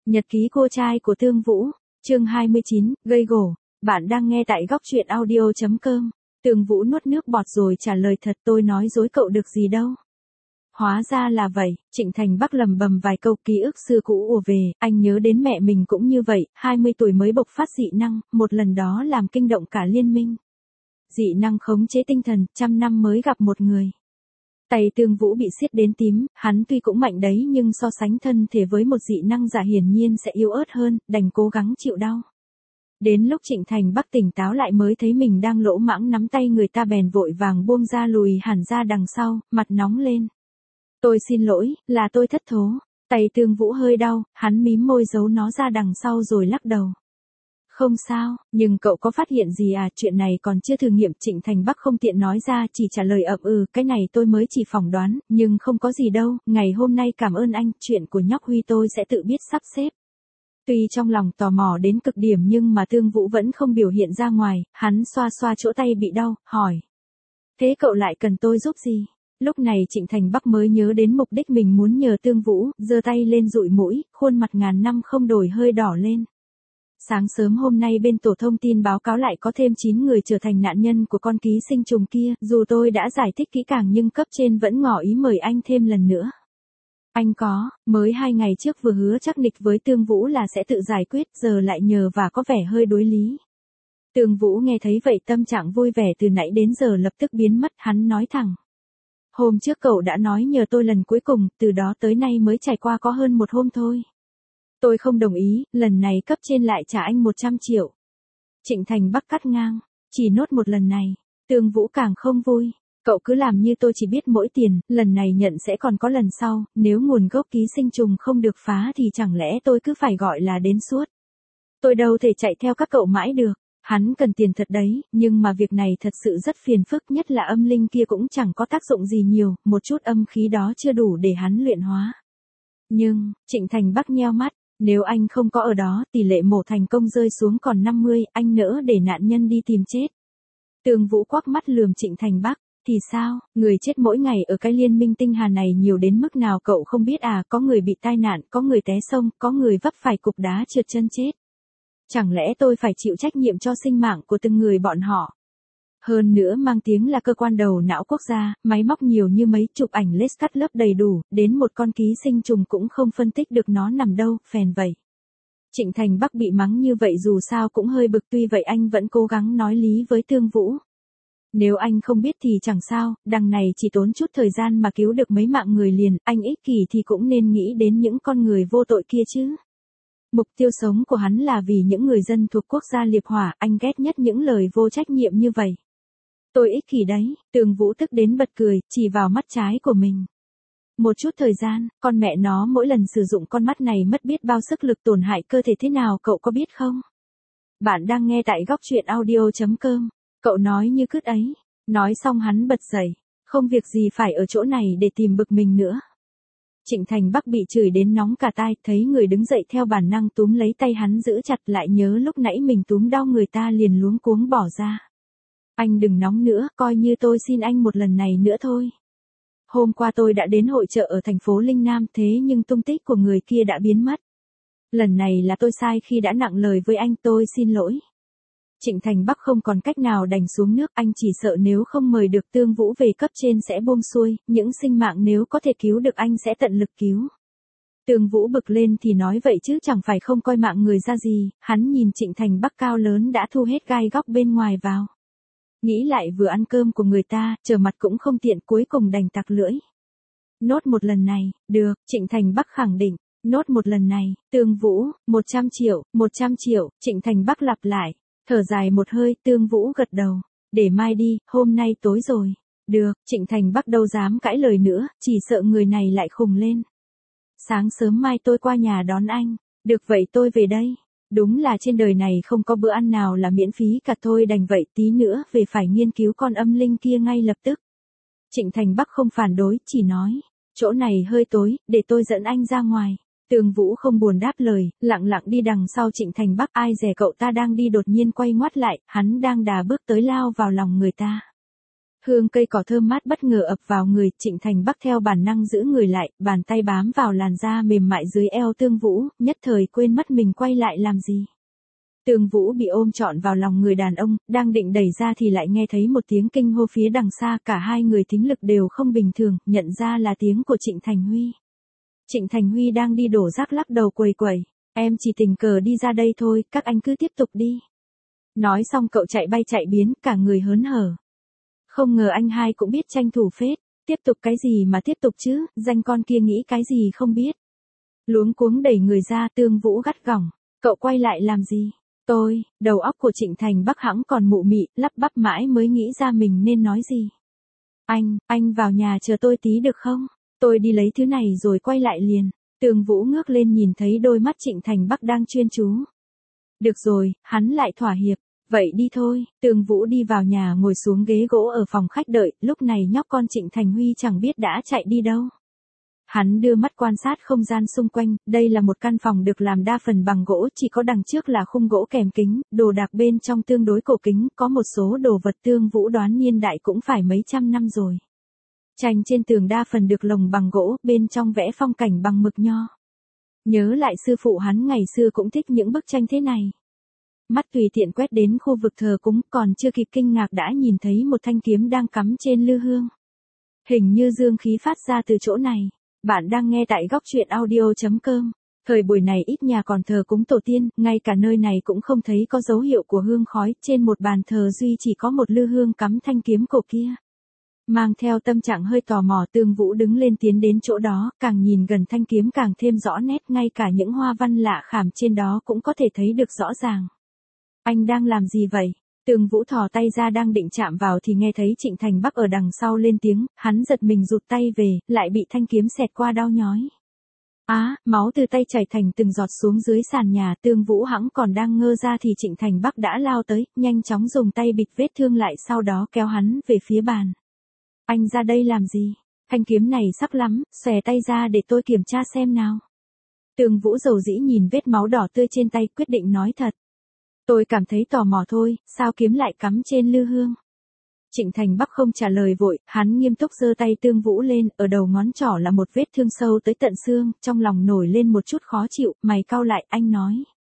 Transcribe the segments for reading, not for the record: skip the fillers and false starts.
Nhật ký cô trai của Tương Vũ, chương 29, gây gổ. Bạn đang nghe tại góc truyện audio.com. Tương Vũ nuốt nước bọt rồi trả lời thật, tôi nói dối cậu được gì đâu. Hóa ra là vậy, Trịnh Thành Bắc lầm bầm vài câu, ký ức xưa cũ ùa về, anh nhớ đến mẹ mình cũng như vậy, 20 tuổi mới bộc phát dị năng, một lần đó làm kinh động cả liên minh. Dị năng khống chế tinh thần, 100 năm mới gặp một người. Tay Tương Vũ bị siết đến tím, hắn tuy cũng mạnh đấy nhưng so sánh thân thể với một dị năng giả hiển nhiên sẽ yếu ớt hơn, đành cố gắng chịu đau. Đến lúc Trịnh Thành Bắc tỉnh táo lại mới thấy mình đang lỗ mãng nắm tay người ta, bèn vội vàng buông ra lùi hẳn ra đằng sau, mặt nóng lên. Tôi xin lỗi, là tôi thất thố. Tay Tương Vũ hơi đau, hắn mím môi giấu nó ra đằng sau rồi lắc đầu. Không sao, nhưng cậu có phát hiện gì à, chuyện này còn chưa thử nghiệm. Trịnh Thành Bắc không tiện nói ra, chỉ trả lời cái này tôi mới chỉ phỏng đoán, nhưng không có gì đâu, ngày hôm nay cảm ơn anh, chuyện của nhóc Huy tôi sẽ tự biết sắp xếp. Tuy trong lòng tò mò đến cực điểm nhưng mà Tương Vũ vẫn không biểu hiện ra ngoài, hắn xoa xoa chỗ tay bị đau, hỏi. Thế cậu lại cần tôi giúp gì? Lúc này Trịnh Thành Bắc mới nhớ đến mục đích mình muốn nhờ Tương Vũ, giơ tay lên dụi mũi, khuôn mặt ngàn năm không đổi hơi đỏ lên. Sáng sớm hôm nay bên tổ thông tin báo cáo lại có thêm 9 người trở thành nạn nhân của con ký sinh trùng kia, dù tôi đã giải thích kỹ càng nhưng cấp trên vẫn ngỏ ý mời anh thêm lần nữa. Anh mới 2 ngày trước vừa hứa chắc nịch với Tương Vũ là sẽ tự giải quyết, giờ lại nhờ và có vẻ hơi đối lý. Tương Vũ nghe thấy vậy tâm trạng vui vẻ từ nãy đến giờ lập tức biến mất, hắn nói thẳng. Hôm trước cậu đã nói nhờ tôi lần cuối cùng, từ đó tới nay mới trải qua có hơn một hôm thôi. Tôi không đồng ý, lần này cấp trên lại trả anh 100 triệu. Trịnh Thành Bắc cắt ngang, chỉ nốt một lần này. Tương Vũ càng không vui. Cậu cứ làm như tôi chỉ biết mỗi tiền, lần này nhận sẽ còn có lần sau, nếu nguồn gốc ký sinh trùng không được phá thì chẳng lẽ tôi cứ phải gọi là đến suốt. Tôi đâu thể chạy theo các cậu mãi được, hắn cần tiền thật đấy, nhưng mà việc này thật sự rất phiền phức, nhất là âm linh kia cũng chẳng có tác dụng gì nhiều, một chút âm khí đó chưa đủ để hắn luyện hóa. Nhưng, Trịnh Thành Bắc nheo mắt. Nếu anh không có ở đó, tỷ lệ mổ thành công rơi xuống còn 50, anh nỡ để nạn nhân đi tìm chết. Tương Vũ quắc mắt lườm Trịnh Thành Bắc, thì sao, người chết mỗi ngày ở cái liên minh tinh hà này nhiều đến mức nào cậu không biết à, có người bị tai nạn, có người té sông, có người vấp phải cục đá trượt chân chết. Chẳng lẽ tôi phải chịu trách nhiệm cho sinh mạng của từng người bọn họ? Hơn nữa mang tiếng là cơ quan đầu não quốc gia, máy móc nhiều như mấy, chụp ảnh lết cắt lớp đầy đủ, đến một con ký sinh trùng cũng không phân tích được nó nằm đâu, phèn vậy. Trịnh Thành Bắc bị mắng như vậy dù sao cũng hơi bực, tuy vậy anh vẫn cố gắng nói lý với Tương Vũ. Nếu anh không biết thì chẳng sao, đằng này chỉ tốn chút thời gian mà cứu được mấy mạng người liền, anh ích kỷ thì cũng nên nghĩ đến những con người vô tội kia chứ. Mục tiêu sống của hắn là vì những người dân thuộc quốc gia liệp hỏa, anh ghét nhất những lời vô trách nhiệm như vậy. Tôi ích kỷ đấy, Tương Vũ tức đến bật cười, chỉ vào mắt trái của mình. Một chút thời gian, con mẹ nó mỗi lần sử dụng con mắt này mất biết bao sức lực, tổn hại cơ thể thế nào cậu có biết không? Bạn đang nghe tại góc truyện audio.com, cậu nói như cứt ấy. Nói xong hắn bật dậy, không việc gì phải ở chỗ này để tìm bực mình nữa. Trịnh Thành Bắc bị chửi đến nóng cả tai, thấy người đứng dậy theo bản năng túm lấy tay hắn giữ chặt, lại nhớ lúc nãy mình túm đau người ta liền luống cuống bỏ ra. Anh đừng nóng nữa, coi như tôi xin anh một lần này nữa thôi. Hôm qua tôi đã đến hội chợ ở thành phố Linh Nam, thế nhưng tung tích của người kia đã biến mất. Lần này là tôi sai khi đã nặng lời với anh, tôi xin lỗi. Trịnh Thành Bắc không còn cách nào đành xuống nước, anh chỉ sợ nếu không mời được Tương Vũ về cấp trên sẽ buông xuôi, những sinh mạng nếu có thể cứu được anh sẽ tận lực cứu. Tương Vũ bực lên thì nói vậy chứ chẳng phải không coi mạng người ra gì, hắn nhìn Trịnh Thành Bắc cao lớn đã thu hết gai góc bên ngoài vào. Nghĩ lại vừa ăn cơm của người ta, trở mặt cũng không tiện, cuối cùng đành tặc lưỡi. Nốt một lần này, được, Trịnh Thành Bắc khẳng định. Nốt một lần này, Tương Vũ, 100 triệu, 100 triệu, Trịnh Thành Bắc lặp lại. Thở dài một hơi, Tương Vũ gật đầu. Để mai đi, hôm nay tối rồi. Được, Trịnh Thành Bắc đâu dám cãi lời nữa, chỉ sợ người này lại khùng lên. Sáng sớm mai tôi qua nhà đón anh. Được vậy tôi về đây. Đúng là trên đời này không có bữa ăn nào là miễn phí cả, thôi đành vậy, tí nữa về phải nghiên cứu con âm linh kia ngay lập tức. Trịnh Thành Bắc không phản đối, chỉ nói. Chỗ này hơi tối, để tôi dẫn anh ra ngoài. Tương Vũ không buồn đáp lời, lặng lặng đi đằng sau Trịnh Thành Bắc, ai dè cậu ta đang đi đột nhiên quay ngoắt lại, hắn đang đà bước tới lao vào lòng người ta. Hương cây cỏ thơm mát bất ngờ ập vào người, Trịnh Thành Bắc theo bản năng giữ người lại, bàn tay bám vào làn da mềm mại dưới eo Tương Vũ, nhất thời quên mất mình quay lại làm gì. Tương Vũ bị ôm trọn vào lòng người đàn ông, đang định đẩy ra thì lại nghe thấy một tiếng kinh hô phía đằng xa, cả hai người thính lực đều không bình thường, nhận ra là tiếng của Trịnh Thành Huy. Trịnh Thành Huy đang đi đổ rác lắc đầu quầy quầy, em chỉ tình cờ đi ra đây thôi, các anh cứ tiếp tục đi. Nói xong cậu chạy bay chạy biến, cả người hớn hở. Không ngờ anh hai cũng biết tranh thủ phết, tiếp tục cái gì mà tiếp tục chứ, danh con kia nghĩ cái gì không biết. Luống cuống đẩy người ra, Tương Vũ gắt gỏng, cậu quay lại làm gì? Đầu óc của Trịnh Thành Bắc hẵng còn mụ mị, lắp bắp mãi mới nghĩ ra mình nên nói gì. Anh vào nhà chờ tôi tí được không? Tôi đi lấy thứ này rồi quay lại liền. Tương Vũ ngước lên nhìn thấy đôi mắt Trịnh Thành Bắc đang chuyên chú. Được rồi, hắn lại thỏa hiệp. Vậy đi thôi, Tương Vũ đi vào nhà ngồi xuống ghế gỗ ở phòng khách đợi, lúc này nhóc con Trịnh Thành Huy chẳng biết đã chạy đi đâu. Hắn đưa mắt quan sát không gian xung quanh, đây là một căn phòng được làm đa phần bằng gỗ, chỉ có đằng trước là khung gỗ kèm kính, đồ đạc bên trong tương đối cổ kính, có một số đồ vật Tương Vũ đoán niên đại cũng phải mấy trăm năm rồi. Tranh trên tường đa phần được lồng bằng gỗ, bên trong vẽ phong cảnh bằng mực nho. Nhớ lại sư phụ hắn ngày xưa cũng thích những bức tranh thế này. Mắt tùy tiện quét đến khu vực thờ cúng, còn chưa kịp kinh ngạc đã nhìn thấy một thanh kiếm đang cắm trên lư hương. Hình như dương khí phát ra từ chỗ này. Bạn đang nghe tại góc truyện audio.com. Thời buổi này ít nhà còn thờ cúng tổ tiên, ngay cả nơi này cũng không thấy có dấu hiệu của hương khói, trên một bàn thờ duy chỉ có một lư hương cắm thanh kiếm cổ kia. Mang theo tâm trạng hơi tò mò, Tương Vũ đứng lên tiến đến chỗ đó, càng nhìn gần thanh kiếm càng thêm rõ nét, ngay cả những hoa văn lạ khảm trên đó cũng có thể thấy được rõ ràng. Anh đang làm gì vậy? Tương Vũ thò tay ra đang định chạm vào thì nghe thấy Trịnh Thành Bắc ở đằng sau lên tiếng, hắn giật mình rụt tay về, lại bị thanh kiếm xẹt qua đau nhói. Máu từ tay chảy thành từng giọt xuống dưới sàn nhà, Tương Vũ hẵng còn đang ngơ ra thì Trịnh Thành Bắc đã lao tới, nhanh chóng dùng tay bịt vết thương lại, sau đó kéo hắn về phía bàn. Anh ra đây làm gì? Thanh kiếm này sắc lắm, xòe tay ra để tôi kiểm tra xem nào. Tương Vũ dầu dĩ nhìn vết máu đỏ tươi trên tay, quyết định nói thật. Tôi cảm thấy tò mò thôi, sao kiếm lại cắm trên lư hương? Trịnh Thành Bắc không trả lời vội, hắn nghiêm túc giơ tay Tương Vũ lên, ở đầu ngón trỏ là một vết thương sâu tới tận xương, trong lòng nổi lên một chút khó chịu, mày cau lại, anh nói.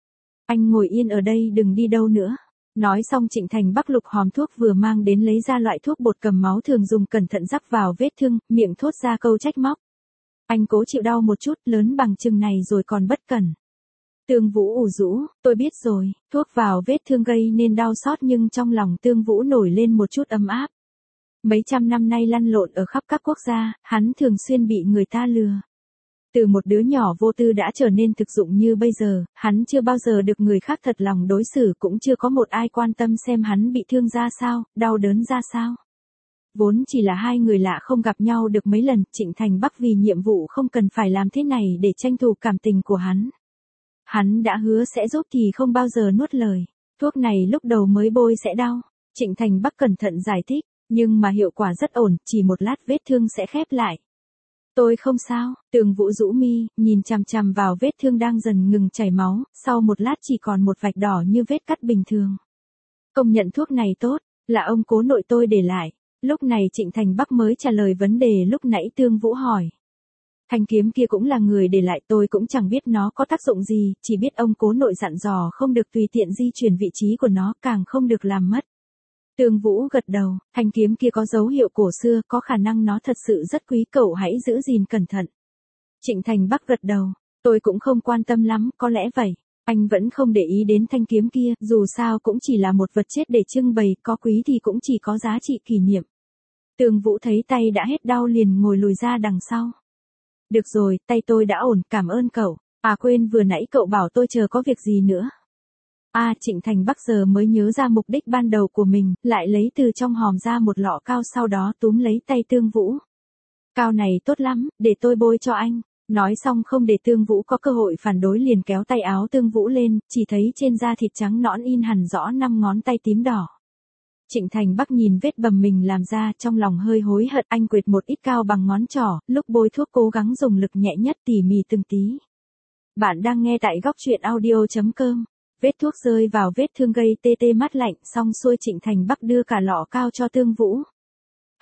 Anh ngồi yên ở đây đừng đi đâu nữa. Nói xong Trịnh Thành Bắc lục hòm thuốc vừa mang đến lấy ra loại thuốc bột cầm máu thường dùng, cẩn thận rắc vào vết thương, miệng thốt ra câu trách móc. Anh cố chịu đau một chút, lớn bằng chừng này rồi còn bất cẩn. Tương Vũ ủ rũ, tôi biết rồi, thuốc vào vết thương gây nên đau xót, nhưng trong lòng Tương Vũ nổi lên một chút ấm áp. Mấy trăm năm nay lăn lộn ở khắp các quốc gia, hắn thường xuyên bị người ta lừa. Từ một đứa nhỏ vô tư đã trở nên thực dụng như bây giờ, hắn chưa bao giờ được người khác thật lòng đối xử, cũng chưa có một ai quan tâm xem hắn bị thương ra sao, đau đớn ra sao. Vốn chỉ là hai người lạ không gặp nhau được mấy lần, Trịnh Thành Bắc vì nhiệm vụ không cần phải làm thế này để tranh thủ cảm tình của hắn. Hắn đã hứa sẽ giúp thì không bao giờ nuốt lời. Thuốc này lúc đầu mới bôi sẽ đau. Trịnh Thành Bắc cẩn thận giải thích, nhưng mà hiệu quả rất ổn, chỉ một lát vết thương sẽ khép lại. Tôi không sao. Tương Vũ rũ mi, nhìn chằm chằm vào vết thương đang dần ngừng chảy máu, sau một lát chỉ còn một vạch đỏ như vết cắt bình thường. Công nhận thuốc này tốt, là ông cố nội tôi để lại. Lúc này Trịnh Thành Bắc mới trả lời vấn đề lúc nãy Tương Vũ hỏi. Thanh kiếm kia cũng là người để lại, tôi cũng chẳng biết nó có tác dụng gì, chỉ biết ông cố nội dặn dò không được tùy tiện di chuyển vị trí của nó, càng không được làm mất. Tương Vũ gật đầu, thanh kiếm kia có dấu hiệu cổ xưa, có khả năng nó thật sự rất quý, cậu hãy giữ gìn cẩn thận. Trịnh Thành Bắc gật đầu, tôi cũng không quan tâm lắm, có lẽ vậy. Anh vẫn không để ý đến thanh kiếm kia, dù sao cũng chỉ là một vật chết để trưng bày, có quý thì cũng chỉ có giá trị kỷ niệm. Tương Vũ thấy tay đã hết đau liền ngồi lùi ra đằng sau. Được rồi, tay tôi đã ổn, cảm ơn cậu. Quên vừa nãy cậu bảo tôi chờ có việc gì nữa. Trịnh Thành Bắc giờ mới nhớ ra mục đích ban đầu của mình, lại lấy từ trong hòm ra một lọ cao, sau đó túm lấy tay Tương Vũ. Cao này tốt lắm, để tôi bôi cho anh. Nói xong không để Tương Vũ có cơ hội phản đối liền kéo tay áo Tương Vũ lên, chỉ thấy trên da thịt trắng nõn in hẳn rõ 5 ngón tay tím đỏ. Trịnh Thành Bắc nhìn vết bầm mình làm ra, trong lòng hơi hối hận, anh quệt một ít cao bằng ngón trỏ, lúc bôi thuốc cố gắng dùng lực nhẹ nhất, tỉ mỉ từng tí. Bạn đang nghe tại góc truyện audio.com. Vết thuốc rơi vào vết thương gây tê tê mát lạnh, xong xuôi Trịnh Thành Bắc đưa cả lọ cao cho Tương Vũ.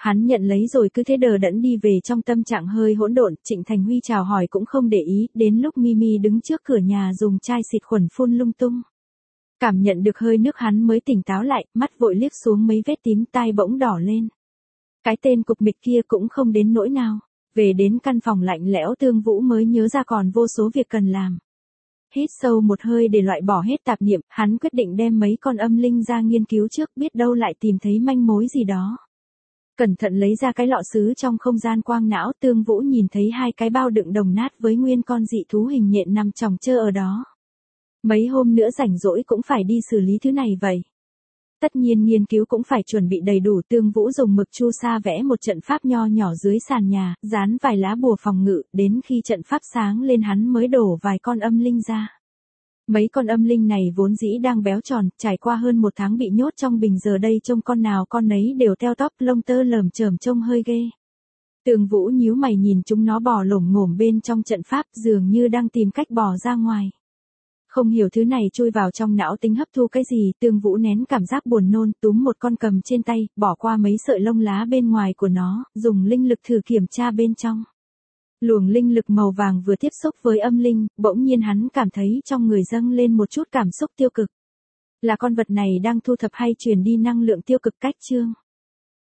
Hắn nhận lấy rồi cứ thế đờ đẫn đi về trong tâm trạng hơi hỗn độn. Trịnh Thành Huy chào hỏi cũng không để ý, đến lúc Mimi đứng trước cửa nhà dùng chai xịt khuẩn phun lung tung. Cảm nhận được hơi nước hắn mới tỉnh táo lại, mắt vội liếc xuống mấy vết tím, tai bỗng đỏ lên. Cái tên cục mịch kia cũng không đến nỗi nào. Về đến căn phòng lạnh lẽo Tương Vũ mới nhớ ra còn vô số việc cần làm. Hít sâu một hơi để loại bỏ hết tạp niệm, hắn quyết định đem mấy con âm linh ra nghiên cứu trước, biết đâu lại tìm thấy manh mối gì đó. Cẩn thận lấy ra cái lọ sứ trong không gian quang não, Tương Vũ nhìn thấy 2 cái bao đựng đồng nát với nguyên con dị thú hình nhện nằm chồng chơ ở đó. Mấy hôm nữa rảnh rỗi cũng phải đi xử lý thứ này vậy. Tất nhiên nghiên cứu cũng phải chuẩn bị đầy đủ. Tương Vũ dùng mực chu sa vẽ một trận pháp nho nhỏ dưới sàn nhà, dán vài lá bùa phòng ngự, đến khi trận pháp sáng lên hắn mới đổ vài con âm linh ra. Mấy con âm linh này vốn dĩ đang béo tròn, trải qua hơn 1 tháng bị nhốt trong bình giờ đây trông con nào con nấy đều teo tóp, lông tơ lởm chởm trông hơi ghê. Tương Vũ nhíu mày nhìn chúng nó bò lổm ngổm bên trong trận pháp, dường như đang tìm cách bò ra ngoài. Không hiểu thứ này chui vào trong não tính hấp thu cái gì, Tương Vũ nén cảm giác buồn nôn, túm một con cầm trên tay, bỏ qua mấy sợi lông lá bên ngoài của nó, dùng linh lực thử kiểm tra bên trong. Luồng linh lực màu vàng vừa tiếp xúc với âm linh, bỗng nhiên hắn cảm thấy trong người dâng lên một chút cảm xúc tiêu cực. Là con vật này đang thu thập hay truyền đi năng lượng tiêu cực cách chương.